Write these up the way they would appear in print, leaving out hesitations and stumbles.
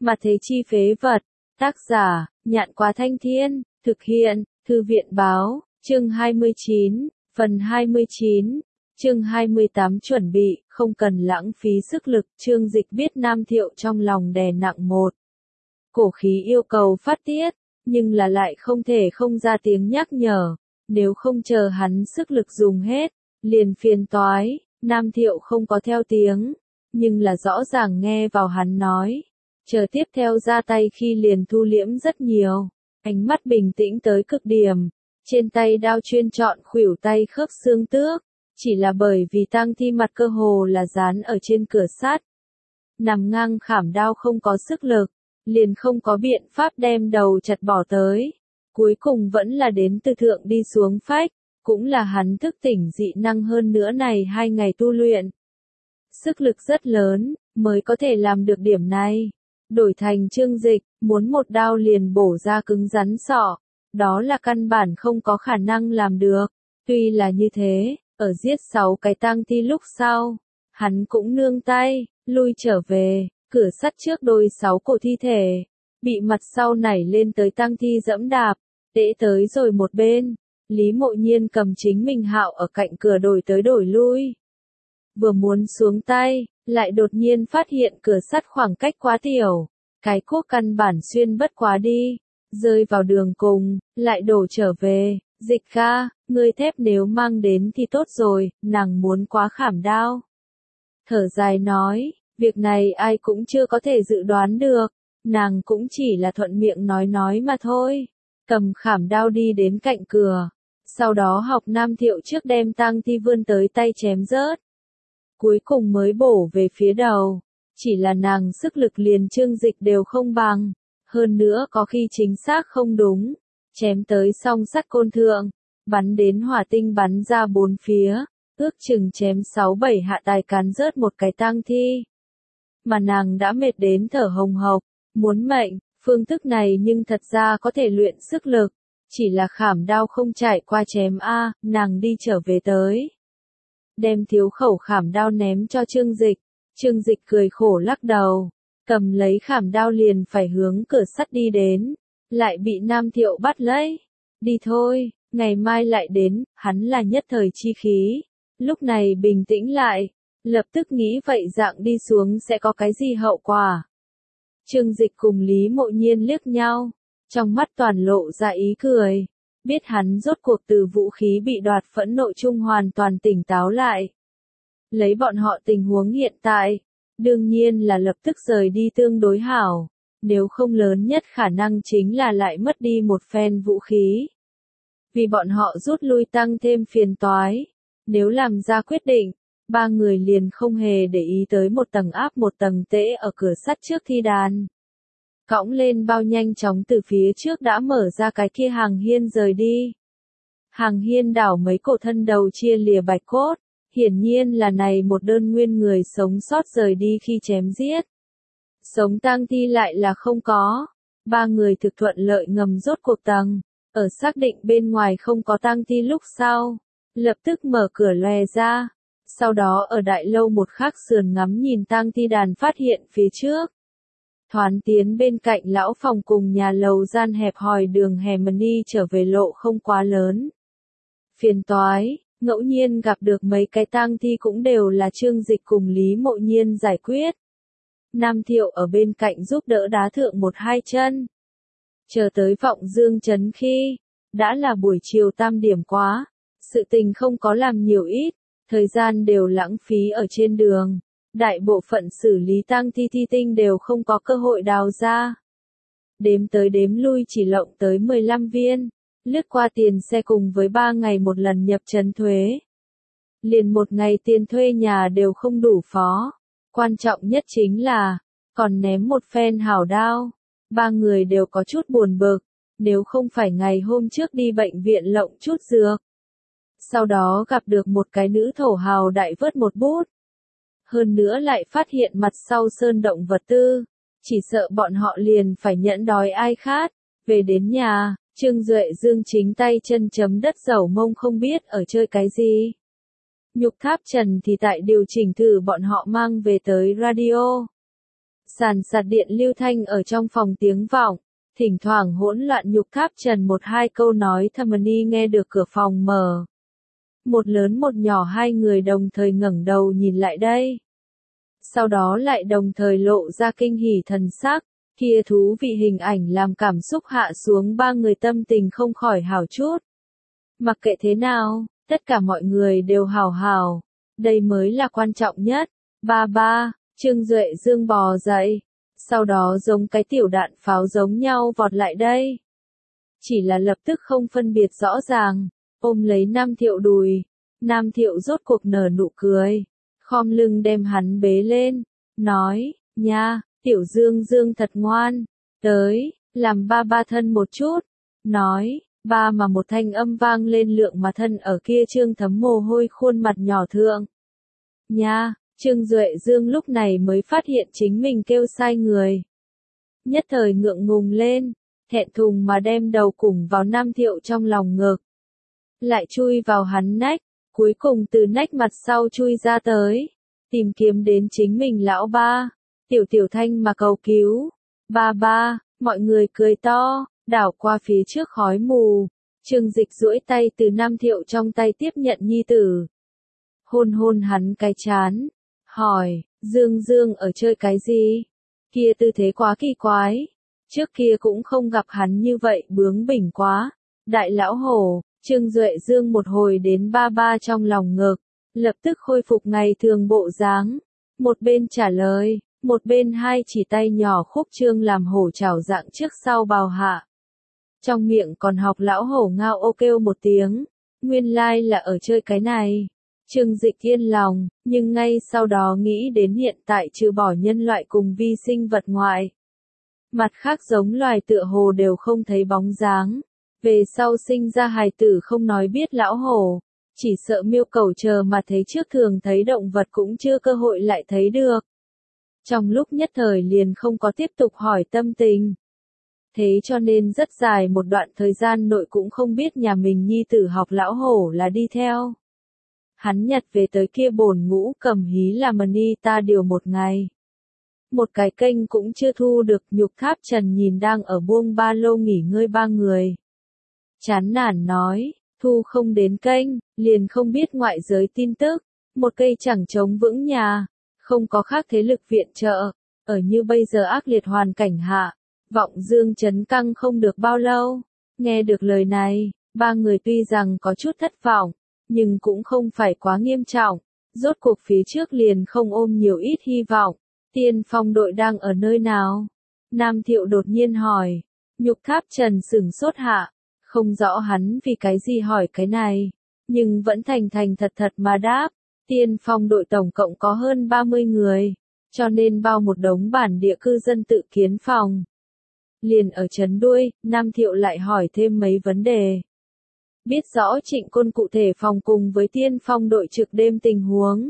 Mà thế chi phế vật. Tác giả, Nhạn Quá Thanh Thiên, thực hiện, Thư viện báo, chương 29, phần 29, chương 28 chuẩn bị, không cần lãng phí sức lực, Chương Dịch biết Nam Thiệu trong lòng đè nặng một cổ khí yêu cầu phát tiết, nhưng là lại không thể không ra tiếng nhắc nhở, nếu không chờ hắn sức lực dùng hết, liền phiền toái. Nam Thiệu không có theo tiếng, nhưng là rõ ràng nghe vào hắn nói. Chờ tiếp theo ra tay khi liền thu liễm rất nhiều, ánh mắt bình tĩnh tới cực điểm, trên tay đao chuyên chọn khuỷu tay khớp xương tước, chỉ là bởi vì tang thi mặt cơ hồ là dán ở trên cửa sắt. Nằm ngang khảm đao không có sức lực, liền không có biện pháp đem đầu chặt bỏ tới. Cuối cùng vẫn là đến từ thượng đi xuống phách, cũng là hắn thức tỉnh dị năng hơn nữa này 2 ngày tu luyện. Sức lực rất lớn, mới có thể làm được điểm này. Đổi thành Chương Dịch, muốn một đao liền bổ ra cứng rắn sọ, đó là căn bản không có khả năng làm được. Tuy là như thế, ở giết 6 cái tang thi lúc sau, hắn cũng nương tay, lui trở về, cửa sắt trước đôi 6 cổ thi thể, bị mặt sau nảy lên tới tang thi dẫm đạp, tễ tới rồi một bên, Lý Mộ Nhiên cầm chính mình hạo ở cạnh cửa đổi tới đổi lui. Vừa muốn xuống tay, lại đột nhiên phát hiện cửa sắt khoảng cách quá tiểu, cái cuốc căn bản xuyên bất quá đi, rơi vào đường cùng, lại đổ trở về. Dịch ca, ngươi thép nếu mang đến thì tốt rồi, nàng muốn quá khảm đao. Thở dài nói, việc này ai cũng chưa có thể dự đoán được, nàng cũng chỉ là thuận miệng nói mà thôi. Cầm khảm đao đi đến cạnh cửa, sau đó học Nam Thiệu trước đem tang thi vươn tới tay chém rớt. Cuối cùng mới bổ về phía đầu, chỉ là nàng sức lực liền Chương Dịch đều không bằng, hơn nữa có khi chính xác không đúng, chém tới song sắt côn thượng, bắn đến hỏa tinh bắn ra bốn phía, ước chừng chém 6-7 hạ tài cán rớt một cái tang thi. Mà nàng đã mệt đến thở hồng hộc, muốn mệnh, phương thức này nhưng thật ra có thể luyện sức lực, chỉ là khảm đao không trải qua chém nàng đi trở về tới. Đem thiếu khẩu khảm đao ném cho Chương Dịch, Chương Dịch cười khổ lắc đầu, cầm lấy khảm đao liền phải hướng cửa sắt đi đến, lại bị Nam Thiệu bắt lấy. Đi thôi, ngày mai lại đến, hắn là nhất thời chi khí, lúc này bình tĩnh lại, lập tức nghĩ vậy dạng đi xuống sẽ có cái gì hậu quả. Chương Dịch cùng Lý Mộ Nhiên liếc nhau, trong mắt toàn lộ ra ý cười. Biết hắn rốt cuộc từ vũ khí bị đoạt phẫn nộ chung hoàn toàn tỉnh táo lại. Lấy bọn họ tình huống hiện tại, đương nhiên là lập tức rời đi tương đối hảo, nếu không lớn nhất khả năng chính là lại mất đi một phen vũ khí. Vì bọn họ rút lui tăng thêm phiền toái, nếu làm ra quyết định, 3 người liền không hề để ý tới một tầng áp một tầng tễ ở cửa sắt trước thi đàn. Cõng lên bao nhanh chóng từ phía trước đã mở ra cái kia hàng hiên rời đi. Hàng hiên đảo mấy cổ thân đầu chia lìa bạch cốt, hiển nhiên là này một đơn nguyên người sống sót rời đi khi chém giết. Sống tang thi lại là không có. 3 người thực thuận lợi ngầm rốt cuộc tầng, ở xác định bên ngoài không có tang thi lúc sau, lập tức mở cửa lòe ra. Sau đó ở đại lâu một khắc sườn ngắm nhìn tang thi đàn phát hiện phía trước. Thoán tiến bên cạnh lão phòng cùng nhà lầu gian hẹp hòi đường hẻm đi trở về lộ không quá lớn. Phiền toái, ngẫu nhiên gặp được mấy cái tang thi cũng đều là Chương Dịch cùng Lý Mộ Nhiên giải quyết. Nam Thiệu ở bên cạnh giúp đỡ đá thượng 1-2 chân. Chờ tới Vọng Dương trấn khi, đã là buổi chiều tam điểm quá, sự tình không có làm nhiều ít, thời gian đều lãng phí ở trên đường. Đại bộ phận xử lý tang thi thi tinh đều không có cơ hội đào ra. Đếm tới đếm lui chỉ lộng tới 15 viên, lướt qua tiền xe cùng với 3 ngày một lần nhập trấn thuế. Liền 1 ngày tiền thuê nhà đều không đủ phó. Quan trọng nhất chính là, còn ném một phen hảo đao. 3 người đều có chút buồn bực, nếu không phải ngày hôm trước đi bệnh viện lộng chút dược. Sau đó gặp được một cái nữ thổ hào đại vớt một bút. Hơn nữa lại phát hiện mặt sau sơn động vật tư, chỉ sợ bọn họ liền phải nhẫn đói ai khát. Về đến nhà, Trương Duệ Dương chính tay chân chấm đất dầu mông không biết ở chơi cái gì. Nhục Tháp Trần thì tại điều chỉnh thử bọn họ mang về tới radio. Sàn sạt điện lưu thanh ở trong phòng tiếng vọng, thỉnh thoảng hỗn loạn Nhục Tháp Trần một hai câu nói Thẩm nghe được cửa phòng mở. Một lớn một nhỏ hai người đồng thời ngẩng đầu nhìn lại đây. Sau đó lại đồng thời lộ ra kinh hỉ thần sắc, kia thú vị hình ảnh làm cảm xúc hạ xuống ba người tâm tình không khỏi hảo chút. Mặc kệ thế nào, tất cả mọi người đều hảo hảo, đây mới là quan trọng nhất. Ba ba, Trương Duệ Dương bò dậy, sau đó giống cái tiểu đạn pháo giống nhau vọt lại đây. Chỉ là lập tức không phân biệt rõ ràng, ôm lấy Nam Thiệu đùi, Nam Thiệu rốt cuộc nở nụ cười, khom lưng đem hắn bế lên, nói, nha, tiểu Dương Dương thật ngoan, tới, làm ba ba thân một chút, nói, ba mà một thanh âm vang lên lượng mà thân ở kia Trương thấm mồ hôi khuôn mặt nhỏ thượng. Nha, Trương Duệ Dương lúc này mới phát hiện chính mình kêu sai người. Nhất thời ngượng ngùng lên, thẹn thùng mà đem đầu cùng vào Nam Thiệu trong lòng ngực. Lại chui vào hắn nách, cuối cùng từ nách mặt sau chui ra tới, tìm kiếm đến chính mình lão ba, tiểu thanh mà cầu cứu. Ba ba, mọi người cười to, đảo qua phía trước khói mù. Trương Dịch duỗi tay từ Nam Thiệu trong tay tiếp nhận nhi tử. Hôn hôn hắn cái chán, hỏi, Dương Dương ở chơi cái gì? Kia tư thế quá kỳ quái. Trước kia cũng không gặp hắn như vậy bướng bỉnh quá. Đại lão hổ, Trương Duệ Dương một hồi đến ba ba trong lòng ngực, lập tức khôi phục ngày thường bộ dáng. Một bên trả lời, một bên hai chỉ tay nhỏ khúc trương làm hổ chảo dạng trước sau bào hạ. Trong miệng còn học lão hổ ngao ô kêu một tiếng, nguyên lai là ở chơi cái này. Trương Dịch yên lòng, nhưng ngay sau đó nghĩ đến hiện tại trừ bỏ nhân loại cùng vi sinh vật ngoại. Mặt khác giống loài tựa hồ đều không thấy bóng dáng. Về sau sinh ra hài tử không nói biết lão hổ, chỉ sợ miêu cẩu chờ mà thấy trước thường thấy động vật cũng chưa cơ hội lại thấy được. Trong lúc nhất thời liền không có tiếp tục hỏi tâm tình. Thế cho nên rất dài một đoạn thời gian nội cũng không biết nhà mình nhi tử học lão hổ là đi theo. Hắn nhặt về tới kia bồn ngũ cầm hí là ta điều một ngày. Một cái kênh cũng chưa thu được. Nhục Tháp Trần nhìn đang ở buông ba lô nghỉ ngơi ba người. Chán nản nói, thu không đến kênh, liền không biết ngoại giới tin tức. Một cây chẳng chống vững nhà, không có khác thế lực viện trợ. Ở như bây giờ ác liệt hoàn cảnh hạ, vọng dương chấn căng không được bao lâu. Nghe được lời này, ba người tuy rằng có chút thất vọng, nhưng cũng không phải quá nghiêm trọng. Rốt cuộc phía trước liền không ôm nhiều ít hy vọng. Tiên phong đội đang ở nơi nào? Nam Thiệu đột nhiên hỏi. Nhục Tháp Trần sửng sốt hạ. Không rõ hắn vì cái gì hỏi cái này. Nhưng vẫn thành thật thật mà đáp. Tiên phong đội tổng cộng có hơn 30 người. Cho nên bao một đống bản địa cư dân tự kiến phòng. Liền ở trấn đuôi, Nam Thiệu lại hỏi thêm mấy vấn đề. Biết rõ Trịnh Côn cụ thể phòng cùng với tiên phong đội trực đêm tình huống.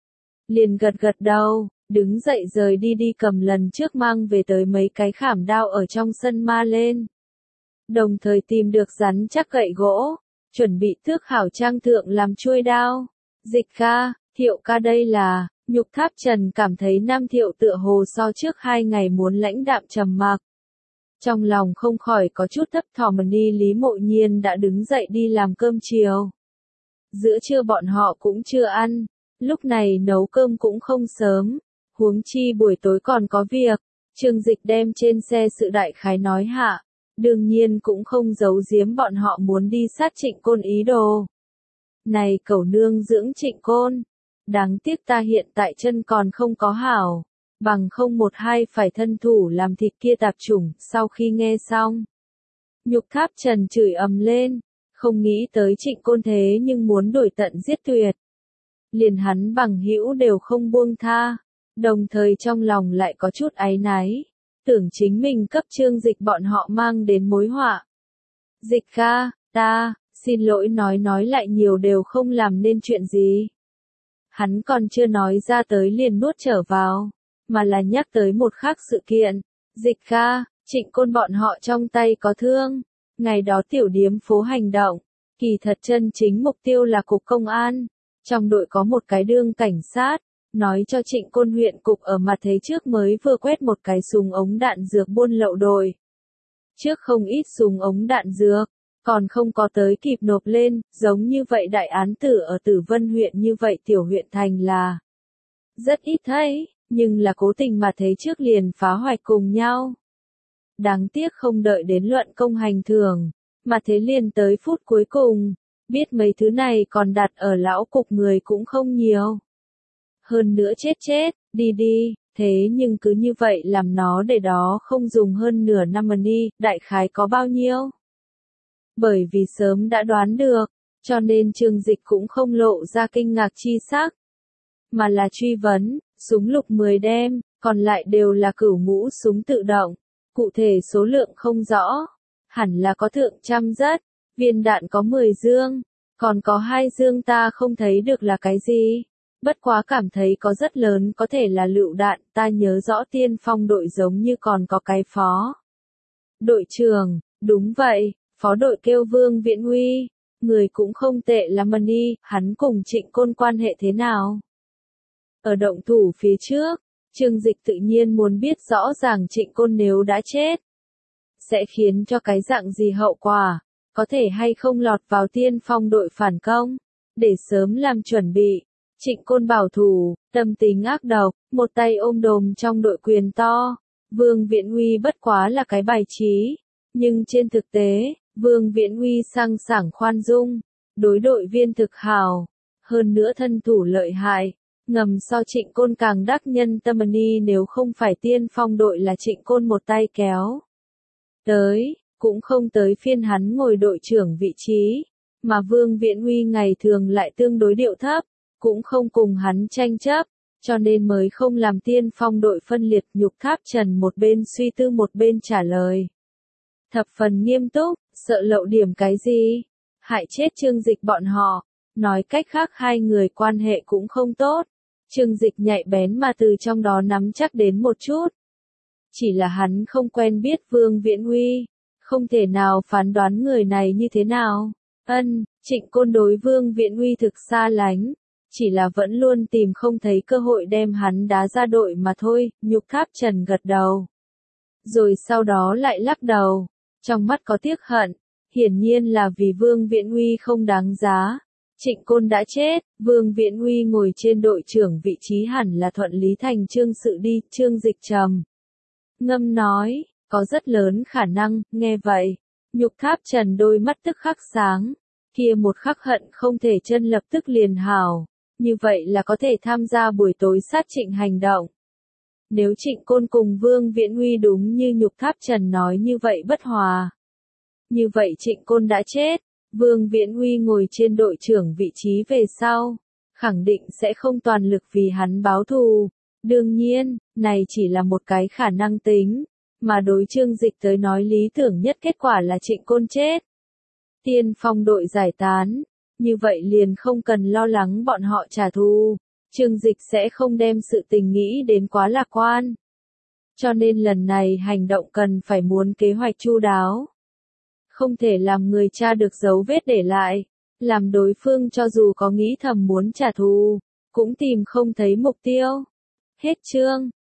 Liền gật đầu, đứng dậy rời đi cầm lần trước mang về tới mấy cái khảm đao ở trong sân ma lên. Đồng thời tìm được rắn chắc gậy gỗ, chuẩn bị thước hảo trang thượng làm chuôi đao. Dịch ca, Thiệu ca đây là, Nhục Tháp Trần cảm thấy Nam Thiệu tựa hồ so trước 2 ngày muốn lãnh đạm trầm mặc. Trong lòng không khỏi có chút thấp thỏm. Lý Mộ Nhiên đã đứng dậy đi làm cơm chiều. Giữa trưa bọn họ cũng chưa ăn, lúc này nấu cơm cũng không sớm, huống chi buổi tối còn có việc. Trương Dịch đem trên xe sự đại khái nói hạ, đương nhiên cũng không giấu giếm bọn họ muốn đi sát Trịnh Côn ý đồ. Này cẩu nương dưỡng Trịnh Côn, đáng tiếc ta hiện tại chân còn không có hảo. Bằng không một hai phải thân thủ làm thịt kia tạp chủng. Sau khi nghe xong, Nhục Tháp Trần chửi ầm lên, không nghĩ tới Trịnh Côn thế nhưng muốn đuổi tận giết tuyệt. Liền hắn bằng hữu đều không buông tha, đồng thời trong lòng lại có chút áy náy, tưởng chính mình cấp Trương Dịch bọn họ mang đến mối họa. Dịch ca, ta, xin lỗi nói lại nhiều đều không làm nên chuyện gì. Hắn còn chưa nói ra tới liền nuốt trở vào. Mà là nhắc tới một khác sự kiện. Dịch ca, Trịnh Côn bọn họ trong tay có thương. Ngày đó tiểu điếm phố hành động. Kỳ thật chân chính mục tiêu là cục công an. Trong đội có một cái đương cảnh sát. nói cho Trịnh Côn huyện cục ở mặt thế trước mới vừa quét một cái súng ống đạn dược buôn lậu đội. Trước không ít súng ống đạn dược, còn không có tới kịp nộp lên, giống như vậy đại án tử ở Tử Vân huyện như vậy tiểu huyện thành là rất ít thấy, nhưng là cố tình mà thấy trước liền phá hoại cùng nhau. Đáng tiếc không đợi đến luận công hành thưởng, mà thế liền tới phút cuối cùng, biết mấy thứ này còn đặt ở lão cục người cũng không nhiều. Hơn nữa chết, đi đi, thế nhưng cứ như vậy làm nó để đó không dùng hơn nửa năm money, đại khái có bao nhiêu. Bởi vì sớm đã đoán được, cho nên Trương Dịch cũng không lộ ra kinh ngạc chi sắc, mà là truy vấn, súng lục 10 đem, còn lại đều là cửu ngũ súng tự động, cụ thể số lượng không rõ, hẳn là có thượng trăm rất, viên đạn có 10 dương, còn có 2 dương ta không thấy được là cái gì, bất quá cảm thấy có rất lớn có thể là lựu đạn, ta nhớ rõ tiên phong đội giống như còn có cái phó. Đội trưởng, đúng vậy, phó đội kêu Vương Viễn Uy, người cũng không tệ lắm money, hắn cùng Trịnh Côn quan hệ thế nào? Ở động thủ phía trước, Trương Dịch tự nhiên muốn biết rõ ràng Trịnh Côn nếu đã chết, sẽ khiến cho cái dạng gì hậu quả, có thể hay không lọt vào tiên phong đội phản công, để sớm làm chuẩn bị. Trịnh Côn bảo thủ, tâm tính ác độc, một tay ôm đồm trong đội quyền to, Vương Viễn Uy bất quá là cái bài trí, nhưng trên thực tế, Vương Viễn Uy sang sảng khoan dung, đối đội viên thực hào, hơn nữa thân thủ lợi hại. Ngầm so Trịnh Côn càng đắc nhân tâm ni nếu không phải tiên phong đội là Trịnh Côn một tay kéo. Tới, cũng không tới phiên hắn ngồi đội trưởng vị trí, mà Vương Viễn Uy ngày thường lại tương đối điệu thấp, cũng không cùng hắn tranh chấp, cho nên mới không làm tiên phong đội phân liệt. Nhục Tháp Trần một bên suy tư một bên trả lời. Thập phần nghiêm túc, sợ lậu điểm cái gì, hại chết Trương Dịch bọn họ, nói cách khác hai người quan hệ cũng không tốt. Trương Dịch nhạy bén mà từ trong đó nắm chắc đến một chút. Chỉ là hắn không quen biết Vương Viễn Uy, không thể nào phán đoán người này như thế nào. Trịnh Côn đối Vương Viễn Uy thực xa lánh, chỉ là vẫn luôn tìm không thấy cơ hội đem hắn đá ra đội mà thôi. Nhục Tháp Trần gật đầu, rồi sau đó lại lắc đầu, trong mắt có tiếc hận, hiển nhiên là vì Vương Viễn Uy không đáng giá. Trịnh Côn đã chết, Vương Viễn Uy ngồi trên đội trưởng vị trí hẳn là thuận lý thành chương sự đi. Trương Dịch trầm ngâm nói, có rất lớn khả năng. Nghe vậy, Nhục Tháp Trần đôi mắt tức khắc sáng, kia một khắc hận không thể chân lập tức liền hào, như vậy là có thể tham gia buổi tối sát Trịnh hành động. Nếu Trịnh Côn cùng Vương Viễn Uy đúng như Nhục Tháp Trần nói như vậy bất hòa, như vậy Trịnh Côn đã chết, Vương Viễn Uy ngồi trên đội trưởng vị trí về sau, khẳng định sẽ không toàn lực vì hắn báo thù. Đương nhiên, này chỉ là một cái khả năng tính, mà đối Trương Dịch tới nói lý tưởng nhất kết quả là Trịnh Côn chết. Tiên phong đội giải tán, như vậy liền không cần lo lắng bọn họ trả thù, Trương Dịch sẽ không đem sự tình nghĩ đến quá lạc quan. Cho nên lần này hành động cần phải muốn kế hoạch chu đáo. Không thể làm người cha được dấu vết để lại, làm đối phương cho dù có nghĩ thầm muốn trả thù, cũng tìm không thấy mục tiêu. Hết chương.